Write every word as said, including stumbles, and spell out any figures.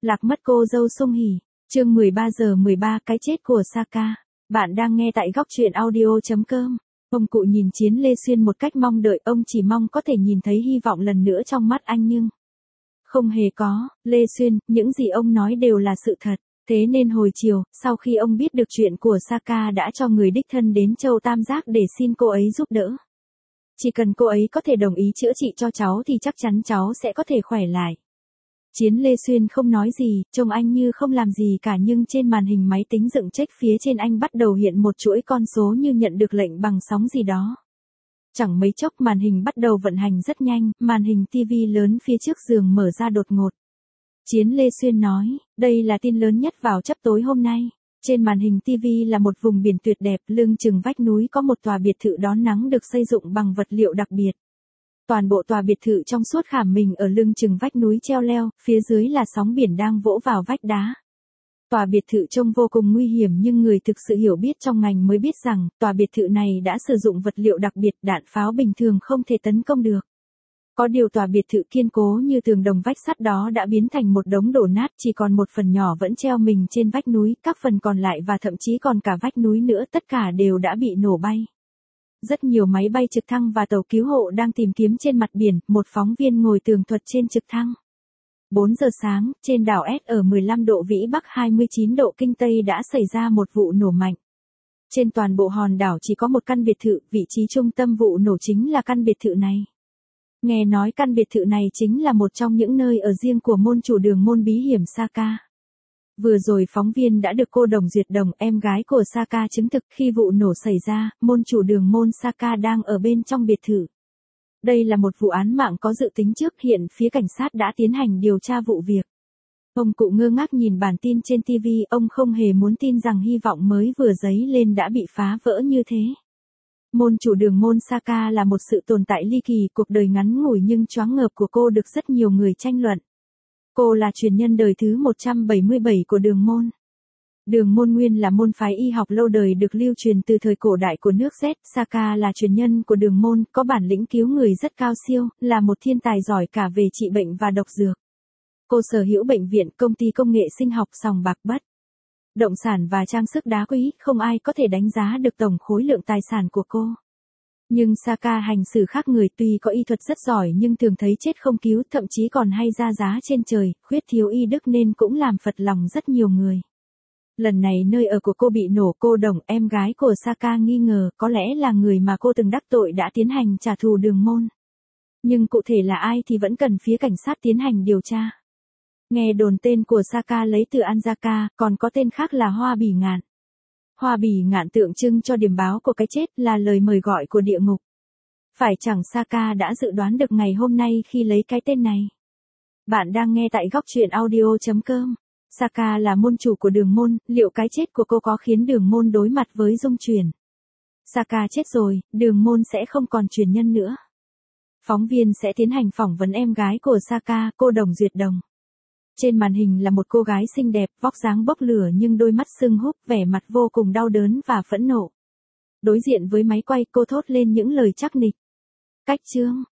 Lạc mất cô dâu Sung Hỉ. Chương mười ba giờ mười ba cái chết của Saka. Bạn đang nghe tại góc truyện audio chấm com. Ông cụ nhìn Chiến Lê Xuyên một cách mong đợi, ông chỉ mong có thể nhìn thấy hy vọng lần nữa trong mắt anh nhưng không hề có. Lê Xuyên, những gì ông nói đều là sự thật. Thế nên hồi chiều, sau khi ông biết được chuyện của Saka đã cho người đích thân đến Châu Tam Giác để xin cô ấy giúp đỡ. Chỉ cần cô ấy có thể đồng ý chữa trị cho cháu thì chắc chắn cháu sẽ có thể khỏe lại. Chiến Lê Xuyên không nói gì, trông anh như không làm gì cả, nhưng trên màn hình máy tính dựng check phía trên anh bắt đầu hiện một chuỗi con số như nhận được lệnh bằng sóng gì đó. Chẳng mấy chốc màn hình bắt đầu vận hành rất nhanh, màn hình tivi lớn phía trước giường mở ra đột ngột. Chiến Lê Xuyên nói, đây là tin lớn nhất vào chập tối hôm nay. Trên màn hình tivi là một vùng biển tuyệt đẹp, lưng chừng vách núi có một tòa biệt thự đón nắng được xây dựng bằng vật liệu đặc biệt. Toàn bộ tòa biệt thự trong suốt khảm mình ở lưng chừng vách núi treo leo, phía dưới là sóng biển đang vỗ vào vách đá. Tòa biệt thự trông vô cùng nguy hiểm, nhưng người thực sự hiểu biết trong ngành mới biết rằng, tòa biệt thự này đã sử dụng vật liệu đặc biệt, đạn pháo bình thường không thể tấn công được. Có điều tòa biệt thự kiên cố như tường đồng vách sắt đó đã biến thành một đống đổ nát, chỉ còn một phần nhỏ vẫn treo mình trên vách núi, các phần còn lại và thậm chí còn cả vách núi nữa tất cả đều đã bị nổ bay. Rất nhiều máy bay trực thăng và tàu cứu hộ đang tìm kiếm trên mặt biển, một phóng viên ngồi tường thuật trên trực thăng. bốn giờ sáng, trên đảo S ở mười lăm độ vĩ Bắc hai mươi chín độ Kinh Tây đã xảy ra một vụ nổ mạnh. Trên toàn bộ hòn đảo chỉ có một căn biệt thự, vị trí trung tâm vụ nổ chính là căn biệt thự này. Nghe nói căn biệt thự này chính là một trong những nơi ở riêng của môn chủ đường môn bí hiểm Saka. Vừa rồi phóng viên đã được cô Đồng Duyệt Đồng, em gái của Saka chứng thực khi vụ nổ xảy ra, môn chủ đường môn Saka đang ở bên trong biệt thự. Đây là một vụ án mạng có dự tính trước, hiện phía cảnh sát đã tiến hành điều tra vụ việc. Ông cụ ngơ ngác nhìn bản tin trên tivi, ông không hề muốn tin rằng hy vọng mới vừa dấy lên đã bị phá vỡ như thế. Môn chủ đường môn Saka là một sự tồn tại ly kỳ, cuộc đời ngắn ngủi nhưng choáng ngợp của cô được rất nhiều người tranh luận. Cô là truyền nhân đời thứ một trăm bảy mươi bảy của đường môn. Đường môn nguyên là môn phái y học lâu đời được lưu truyền từ thời cổ đại của nước Z. Saka là truyền nhân của đường môn, có bản lĩnh cứu người rất cao siêu, là một thiên tài giỏi cả về trị bệnh và độc dược. Cô sở hữu bệnh viện, công ty công nghệ sinh học, sòng bạc bất động sản và trang sức đá quý, không ai có thể đánh giá được tổng khối lượng tài sản của cô. Nhưng Saka hành xử khác người, tuy có y thuật rất giỏi nhưng thường thấy chết không cứu, thậm chí còn hay ra giá trên trời, khuyết thiếu y đức nên cũng làm phật lòng rất nhiều người. Lần này nơi ở của cô bị nổ, cô Đồng, em gái của Saka nghi ngờ có lẽ là người mà cô từng đắc tội đã tiến hành trả thù đường môn. Nhưng cụ thể là ai thì vẫn cần phía cảnh sát tiến hành điều tra. Nghe đồn tên của Saka lấy từ Anjaka, còn có tên khác là Hoa Bỉ Ngạn. Hoa bỉ ngạn tượng trưng cho điểm báo của cái chết, là lời mời gọi của địa ngục. Phải chẳng Saka đã dự đoán được ngày hôm nay khi lấy cái tên này? Bạn đang nghe tại góc truyện audio chấm com. Saka là môn chủ của đường môn, liệu cái chết của cô có khiến đường môn đối mặt với dung chuyển? Saka chết rồi, đường môn sẽ không còn truyền nhân nữa. Phóng viên sẽ tiến hành phỏng vấn em gái của Saka, cô Đồng Duyệt Đồng. Trên màn hình là một cô gái xinh đẹp, vóc dáng bốc lửa nhưng đôi mắt sưng húp, vẻ mặt vô cùng đau đớn và phẫn nộ. Đối diện với máy quay, cô thốt lên những lời chắc nịch. Cách chương,